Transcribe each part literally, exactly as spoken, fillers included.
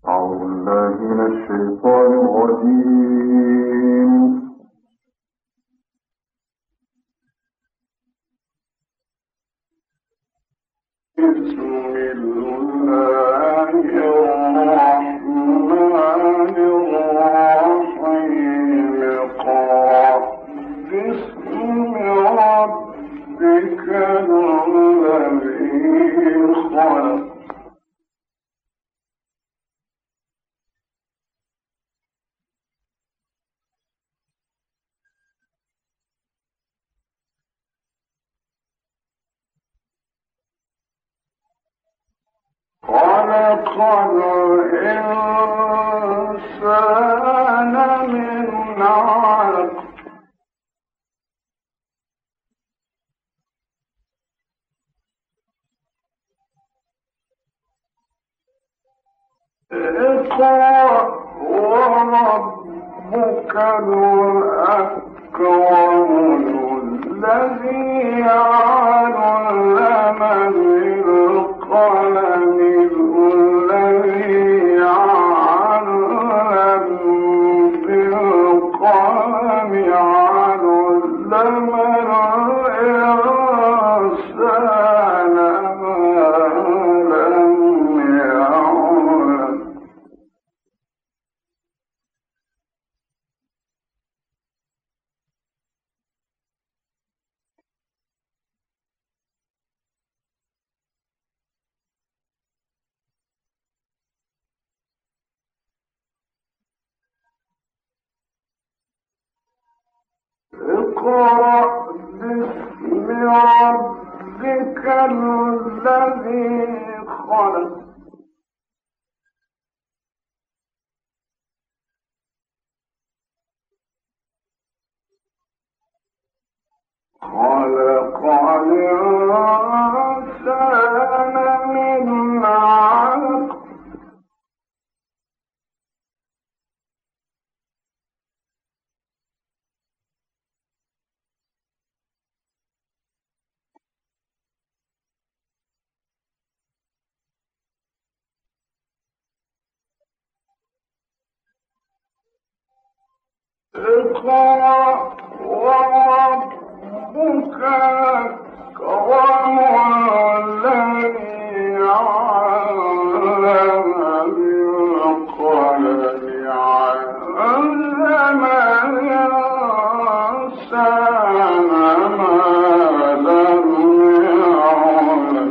أعوذ بالله من الشيطان الرجيم. بسم الله الرحمن الرحيم. قال باسم ربك الذي خلق. خلق الإنسان من علق. اقرأ وربك الأكرم الذي علم بالقلم الذي علم بالقلم علم الإنسان ما لم يعلم. اقرأ باسم ربك الذي خلق. خلق الإنسان من علق. اقرأ وربك الأكرم الذي علم بالقلم علم الإنسان ما لم يعلم.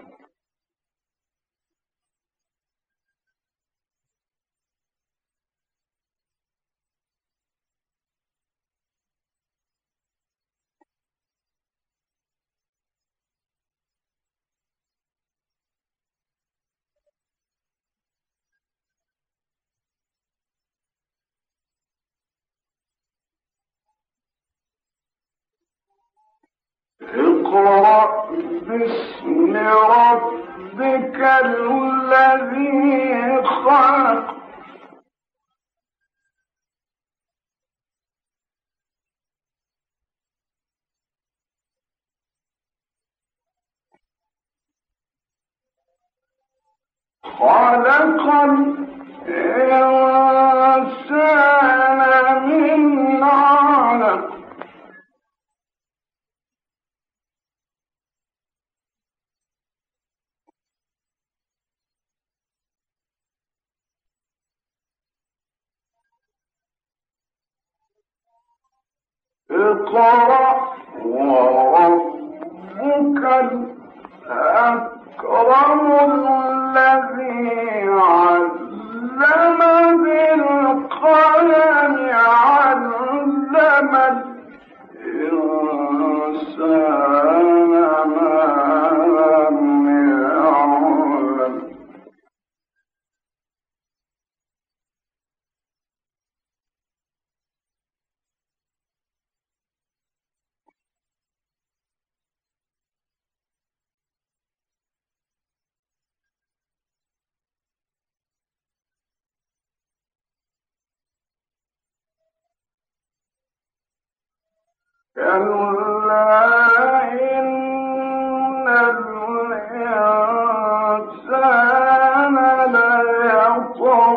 اقرأ باسم ربك الذي خلق. خلق الإنسان من علق. اقرأ وربك الأكرم الذي علم بالقلم علم الإنسان ما لم يعلم. كلا إن الإنسان ليطغى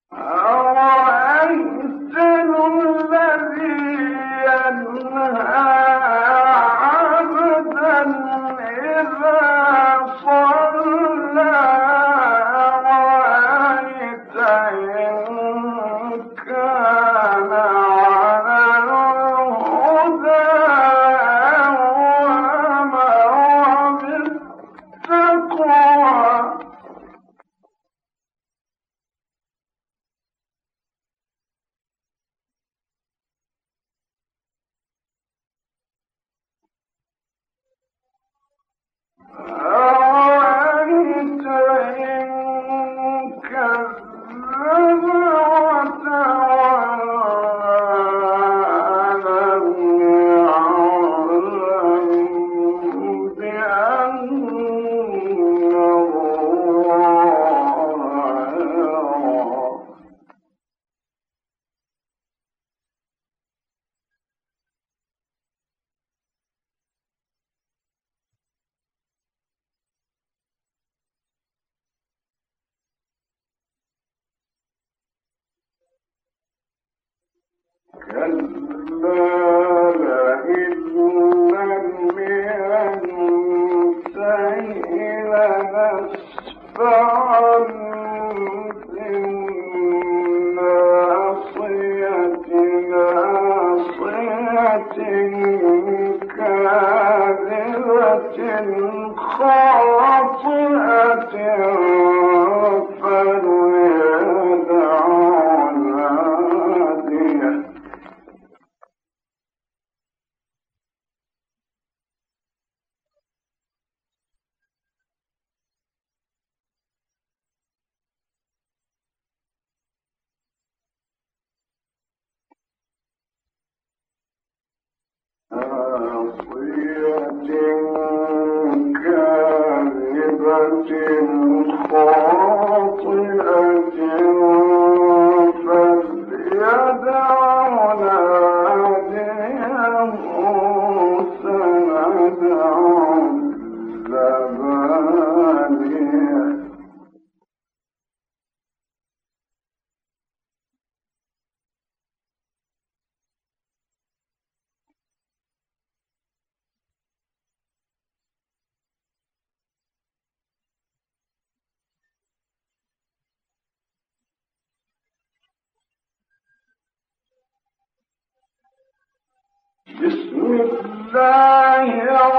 بسم الله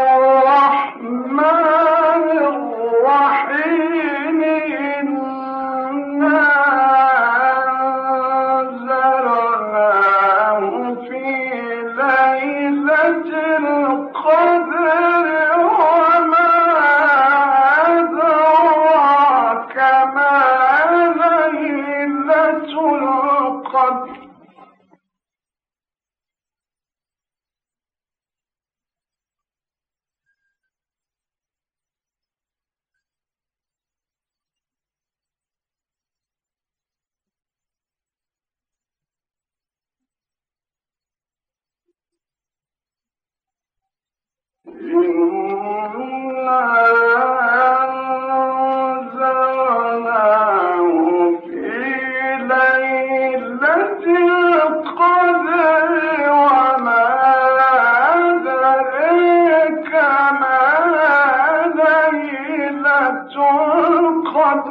الرحمن الرحيم إنا أنزلناه في ليلة القدر وما أدراك ما ليلة القدر إنا أنزلناه في ليلة القدر وما أدريك ما ليلة القدر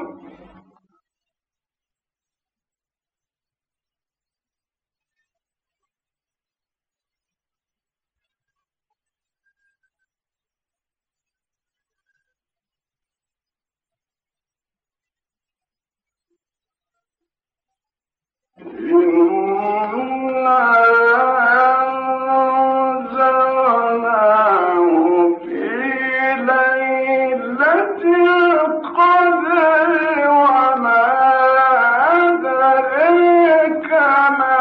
إنا أنزلناه في ليلة القدر وما أدريك ما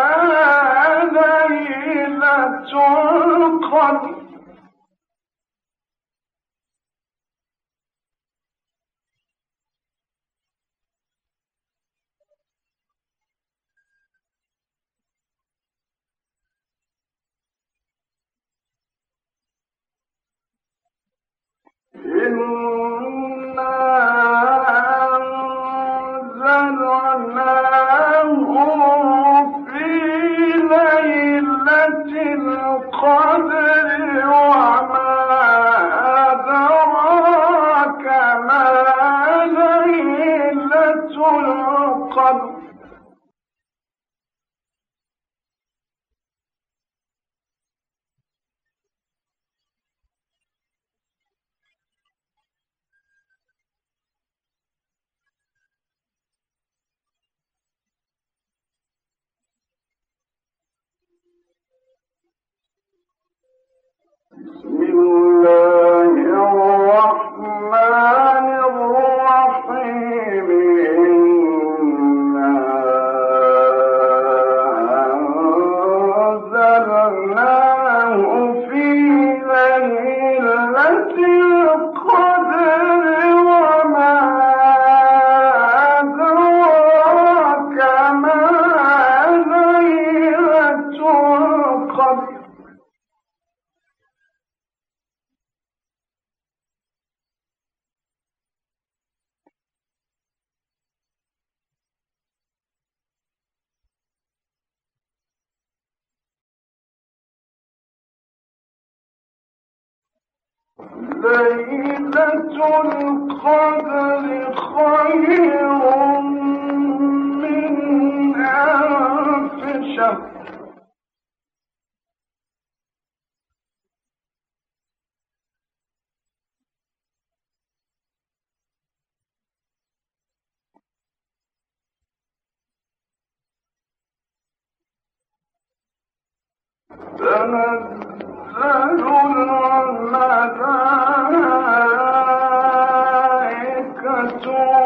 ليلة القدر إنا أنزلناه ليلة القدر خير من ألف شهر. تنزل الملائكة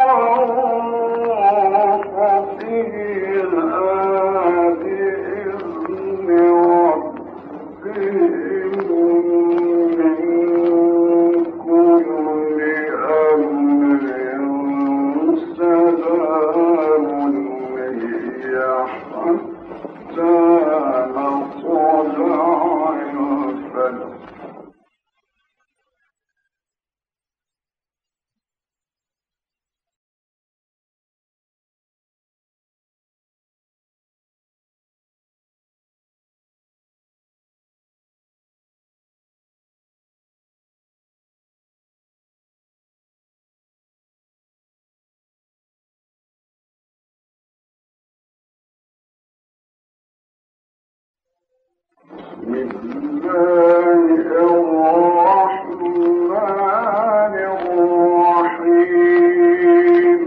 والروح فيها بإذن ربهم من كل أمر سلام هي حتى مطلع الفجر. بسم الله الرحمن الرحيم.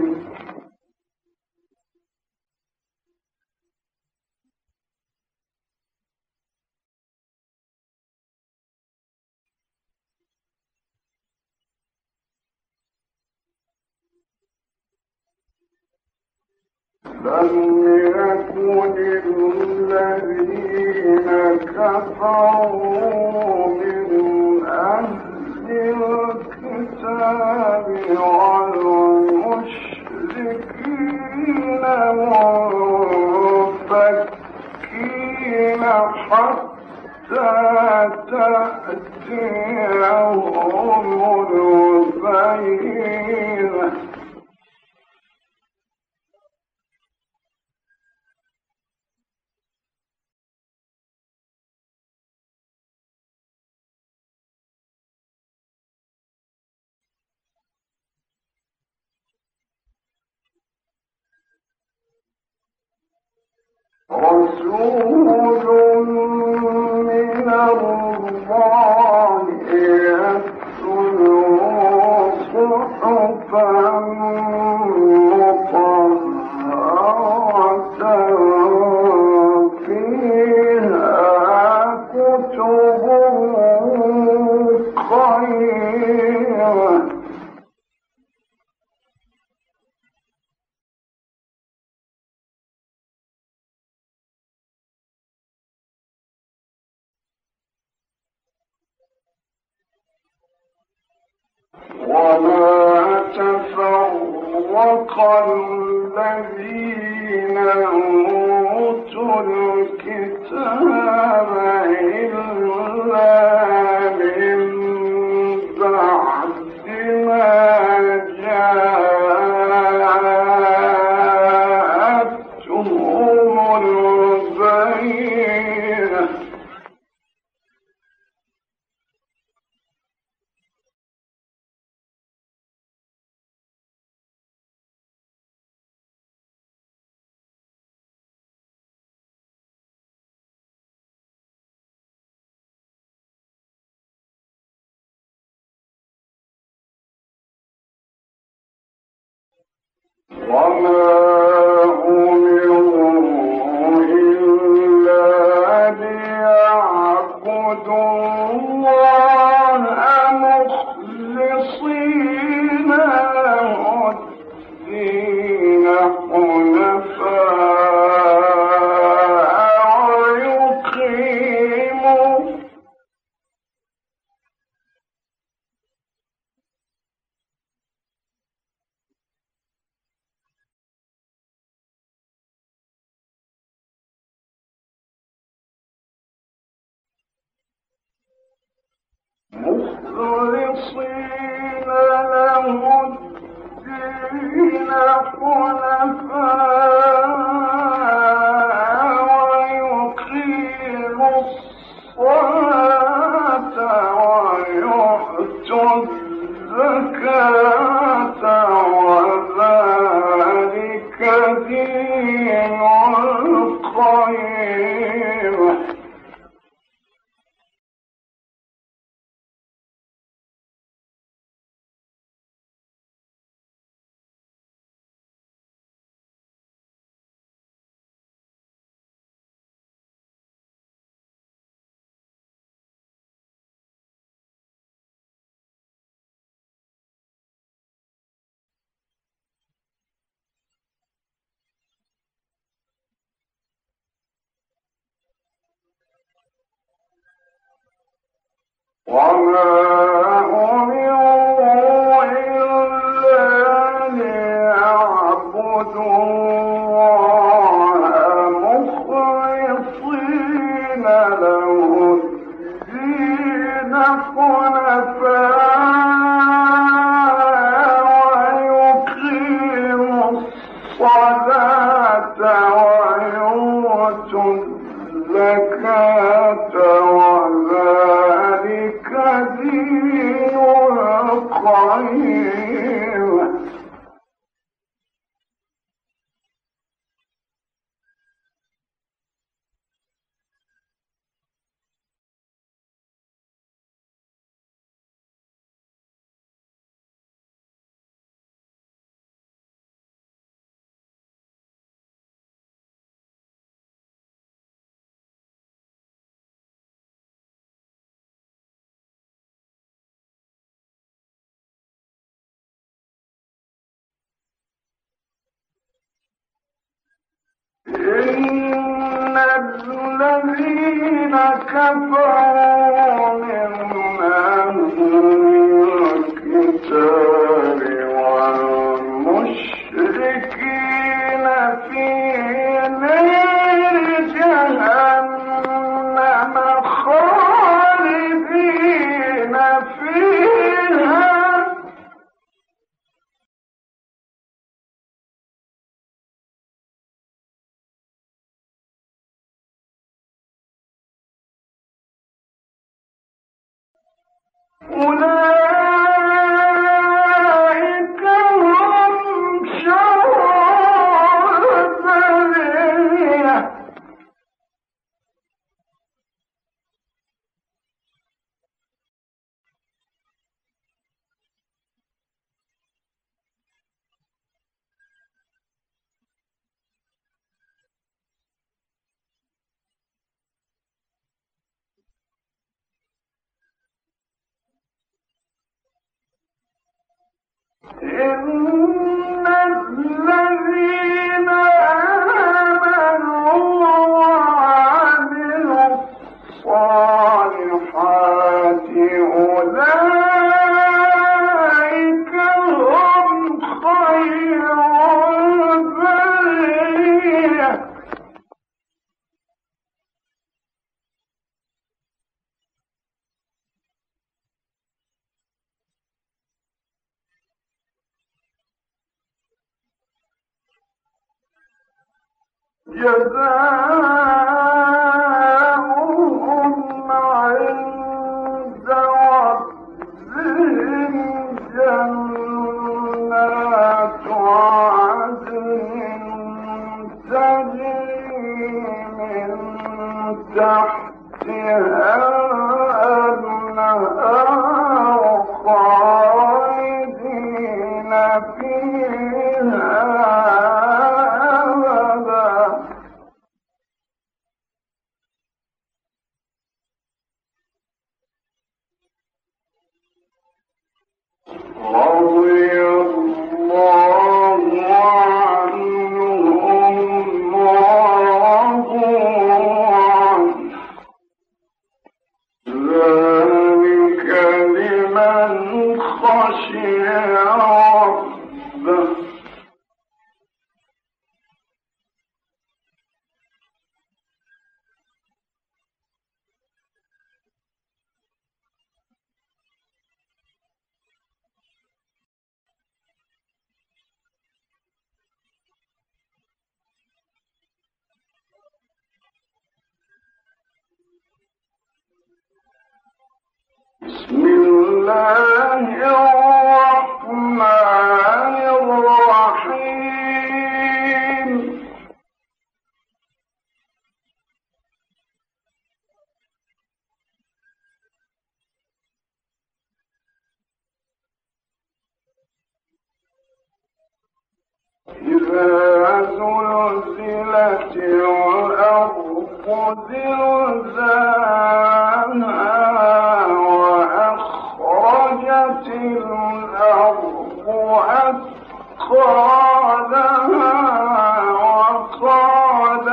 لم يكن الذين كفروا من أهل الكتاب والمشركين منفكين حتى تأتيهم البينة. رسول من الله يتلو صحفا مطهرة فيها كتب قيمة. وما تفرق الذين أوتوا الكتاب إلا من بعد ما جاءتهم البينة. وما أمروا إلا ليعبدوا الله مخلصين له الدين حنفاء ويقيموا الصلاة ويؤتوا الزكاة وذلك دين القيم. وما أمروا إلا ليعبدوا الله مخلصين له الدين حنفاء ويقيموا الصلاة ويؤتوا الزكاة وذلك دين القيم. إن الذين كفروا من أهل الكتاب والمشركين في نار جهنم خالدين فيها أولئك هم شر البرية. إن الذين آمنوا وعملوا الصالحات أولئك هم خير البرية. جزاؤهم عند ربهم جنات عدن تجري من تحتها الأنهار خالدين فيها بسم الله الرحمن الرحيم إذا زلزلت الأرض زلزالها وأخرجت الأرض أثقالها وقال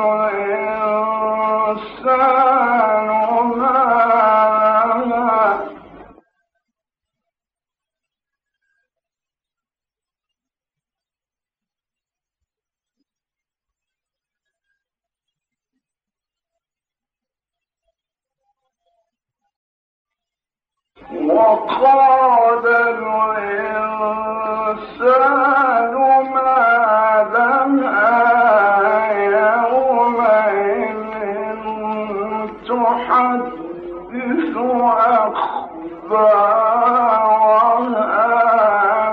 الإنسان ما لها وقال الإنسان ما لها يومئذ تحدث أخبارها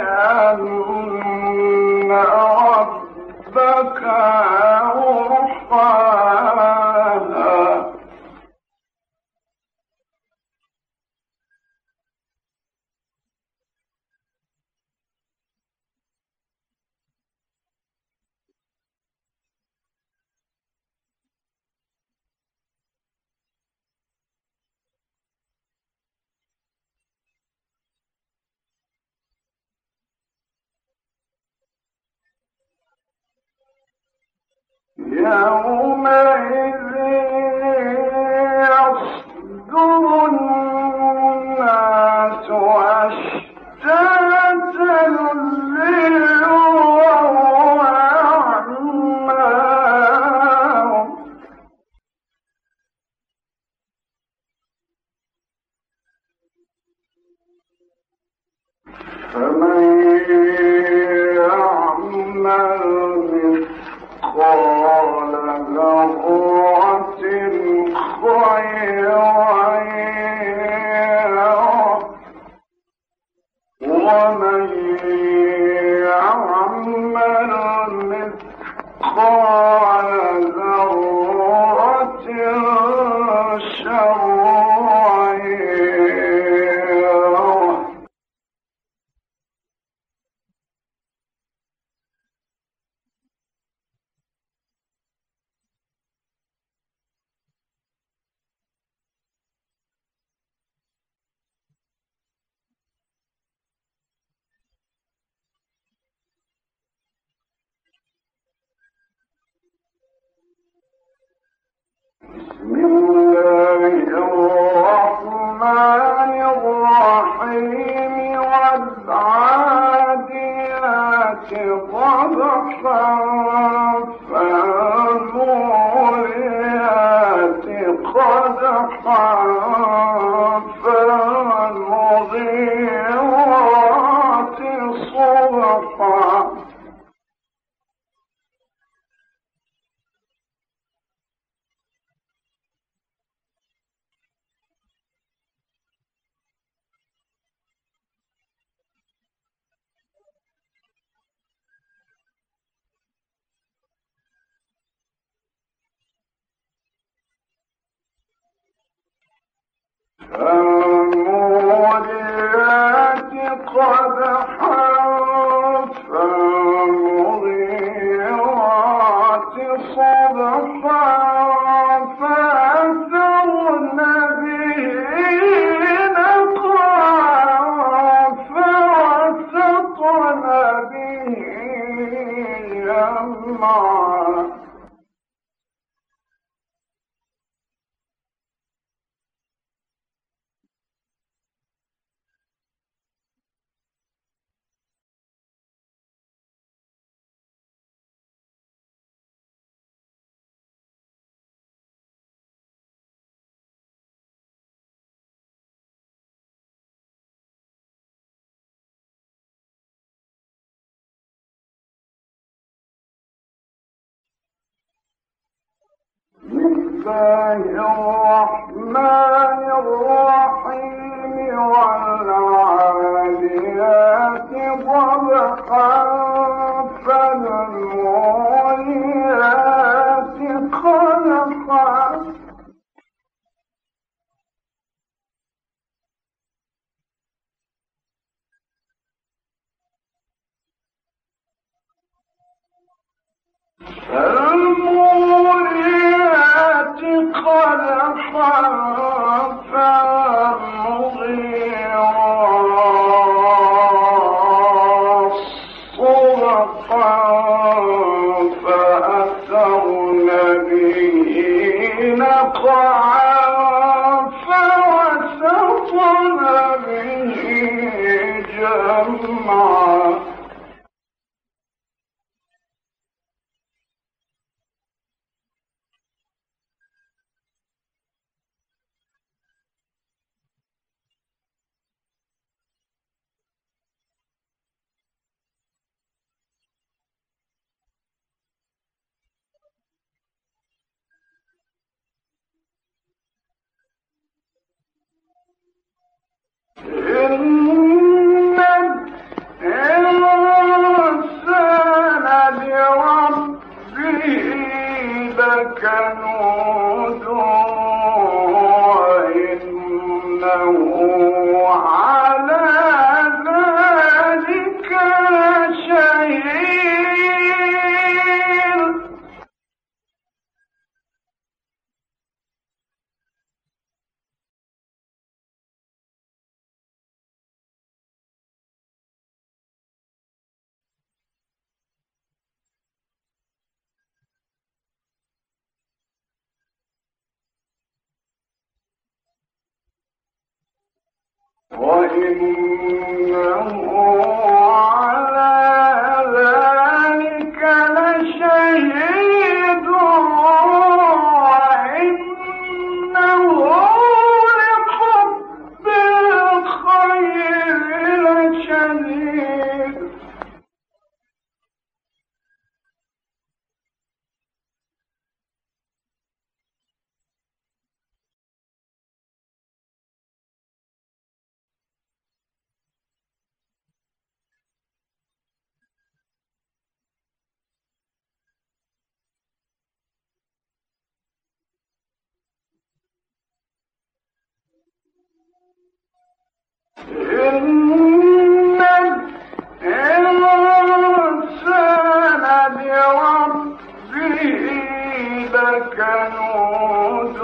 بأن ربك أوحاها يومئذ يصدر الناس أشتاتا ليروا أعمالهم فمن يعمل مثقال ذرة خيرا يره ومن يعمل مثقال ذرة شرا يره بسم الله الرحمن الرحيم والعاديات ضبحا فالموريات قدحا فالمغيرات صبحا فالموريات قدحا فالمغيرات صبحا فأثرن به نقعا جمعا بسم الله الرحمن الرحيم والعاديات ضبحا فالموريات قدحا فالموريات قدحا فالمغيرات صبحا فأثرن به نقعا فوسطن به جمعا إن الإنسان لربه لكنود وإنه على ذلك لشهيد وإنه على ذلك لشهيد وإنه لحب الخير لشديد إن الإنسان لربه لكنود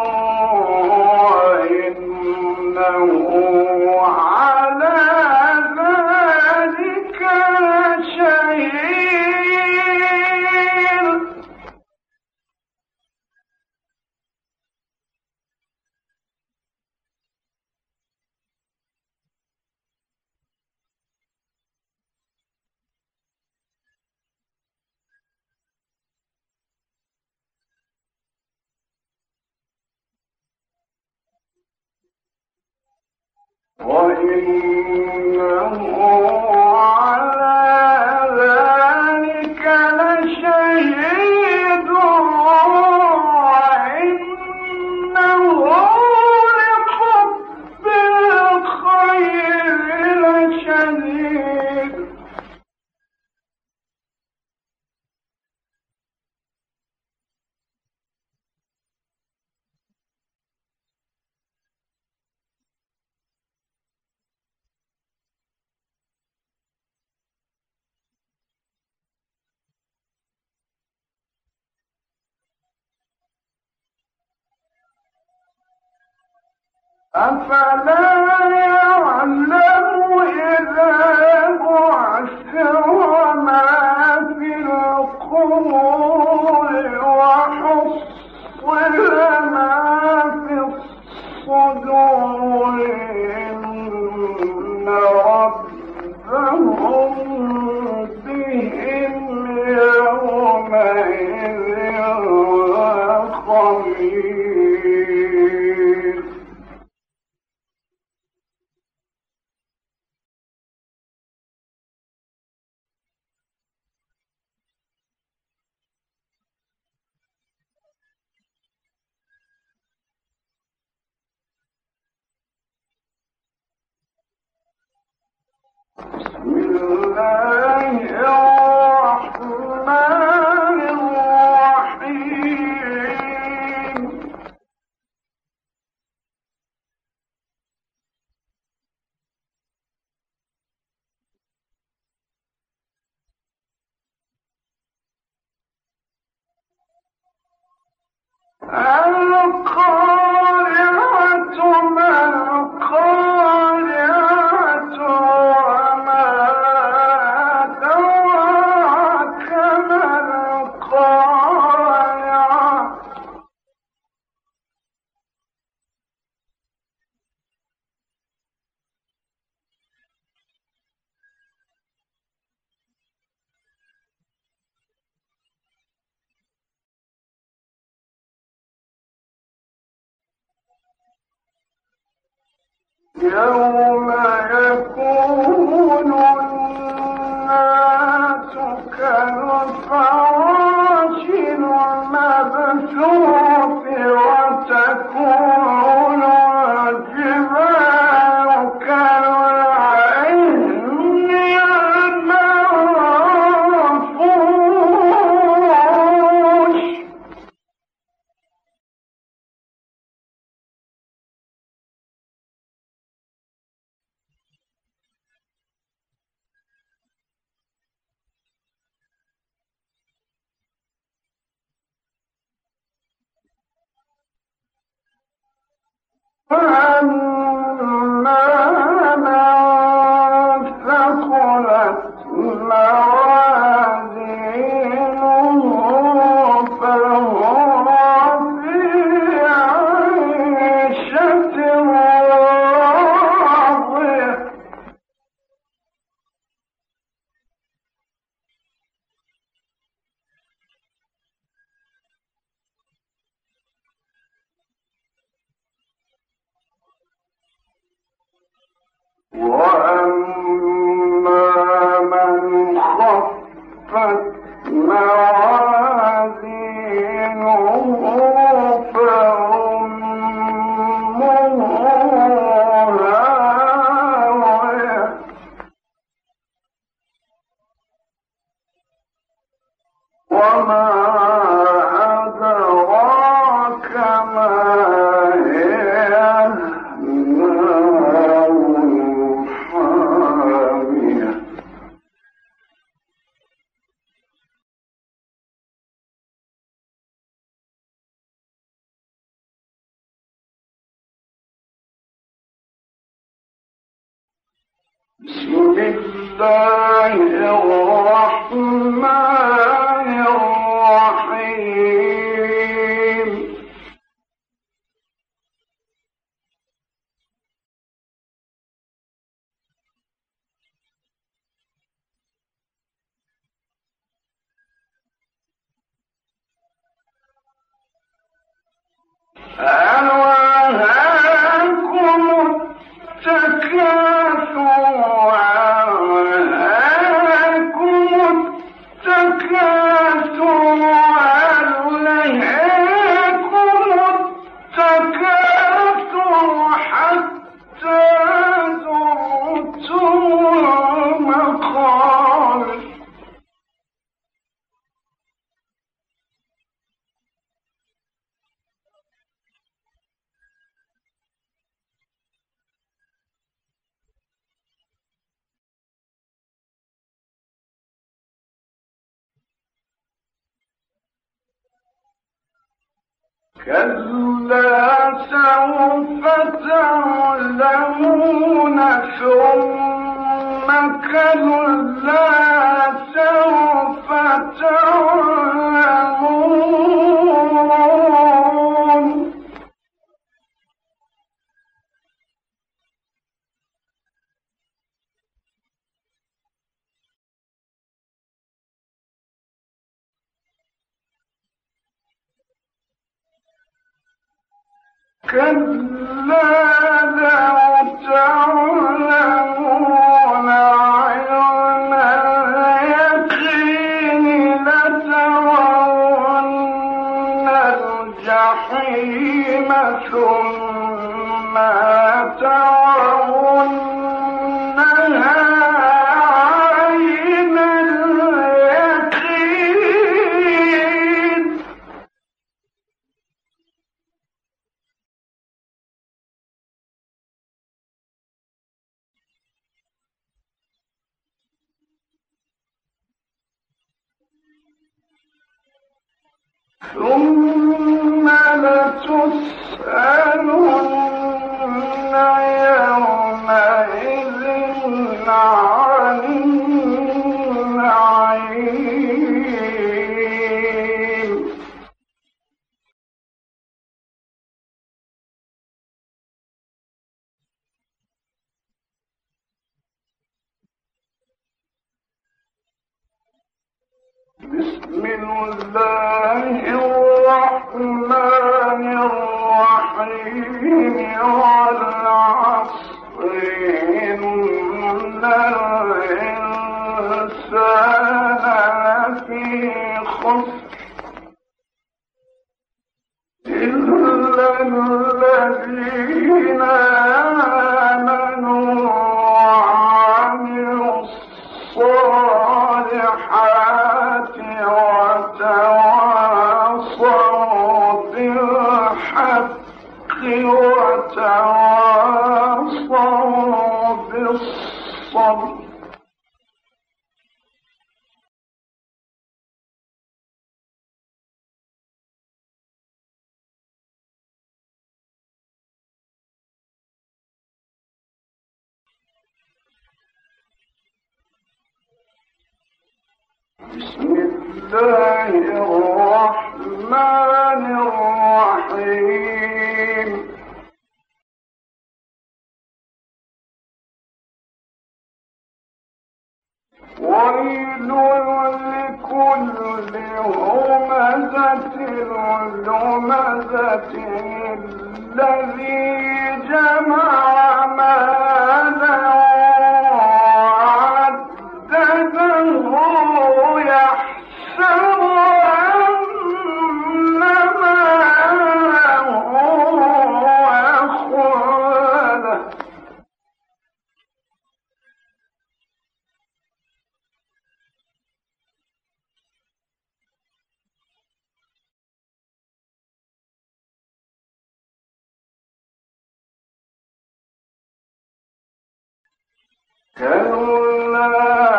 وإنه على ذلك لشهيد وإنه على ذلك لشهيد وإنه لحب الخير لشديد أفلا يعلم إذا بعثر ما في القبور يوم يكون الناس كالفراش المبثوث وتكون الجبال كالعهن المنفوش. فأما من ثقلت موازينه فهو في عيشة راضية. وأما من خفت موازينه فأمه هاوية. وما أدراك ما هي نار حامية. بسم الله الرحمن الرحيم. ألهاكم التكاثر ألهاكم التكاثر ألهاكم التكاثر حتى زرتم المقابر. كلا سوف تعلمون ثم كلا سوف تعلمون. كلا لو تعلمون علم اليقين لترون الجحيم ثم ترونها عين اليقين ثم لتسألن يومئذ عن النعيم بسم الله الرحمن الرحيم والعصر إن الإنسان لفي خسر إلا الذين آمنوا وعملوا الصالحات وتواصوا بالحق وتواصوا بالصبر بسم الله الرحمن الرحيم ويل لكل همزة لمزة الذي جمع مالا وعدده يحسب أن ماله أخلده كلا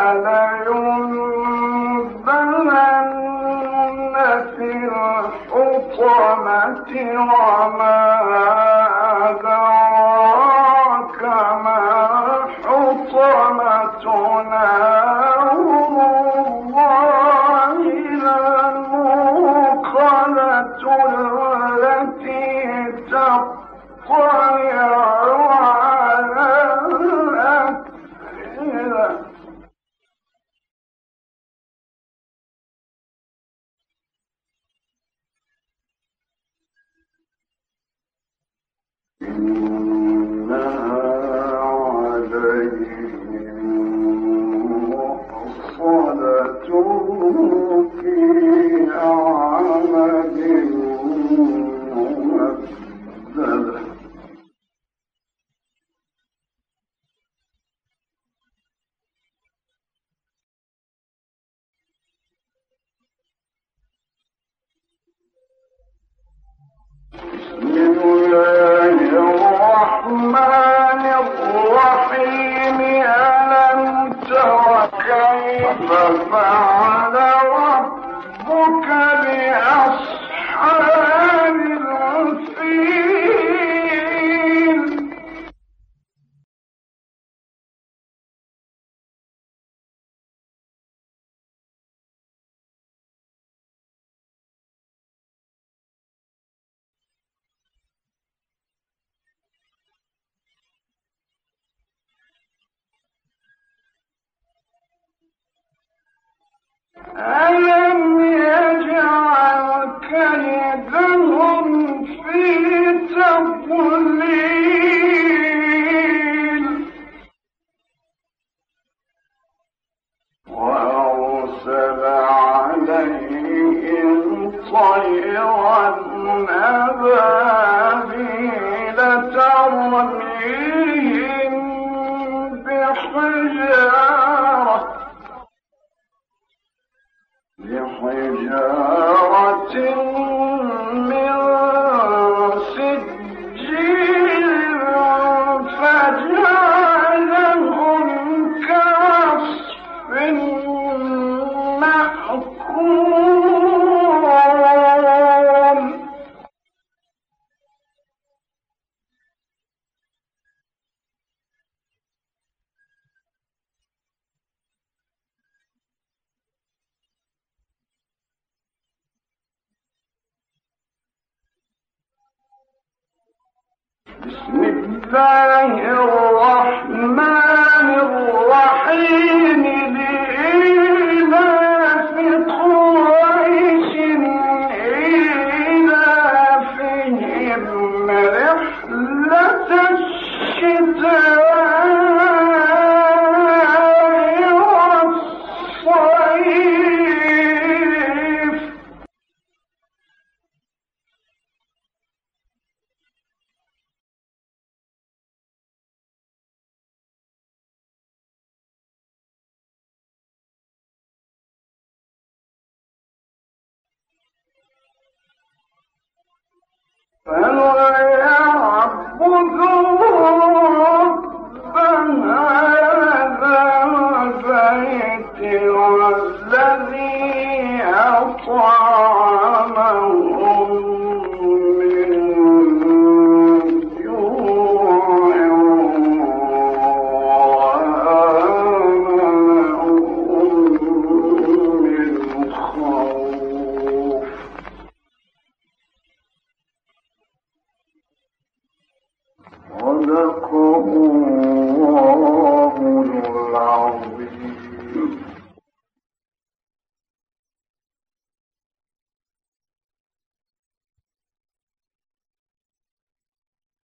لينبذن في الحطمة وما أدراك ما الحطمة نار الله الموقدة التي تطلع على الأفئدة إنها عليهم مؤصدة في أعمد ممددة بسم الله الرحمن الرحيم ألم تر كيف فعل ربك بأصحاب الفيل ألم يجعل كيدهم في تضليل طيرا أبابيل ترميهم بحجارة بحجارة من سجيل فجعلهم كعصف مأكول. بسم الله الرحمن الرحيم. لإيلاف قريش إيلافهم رحلة الشتاء والصيف. فنرى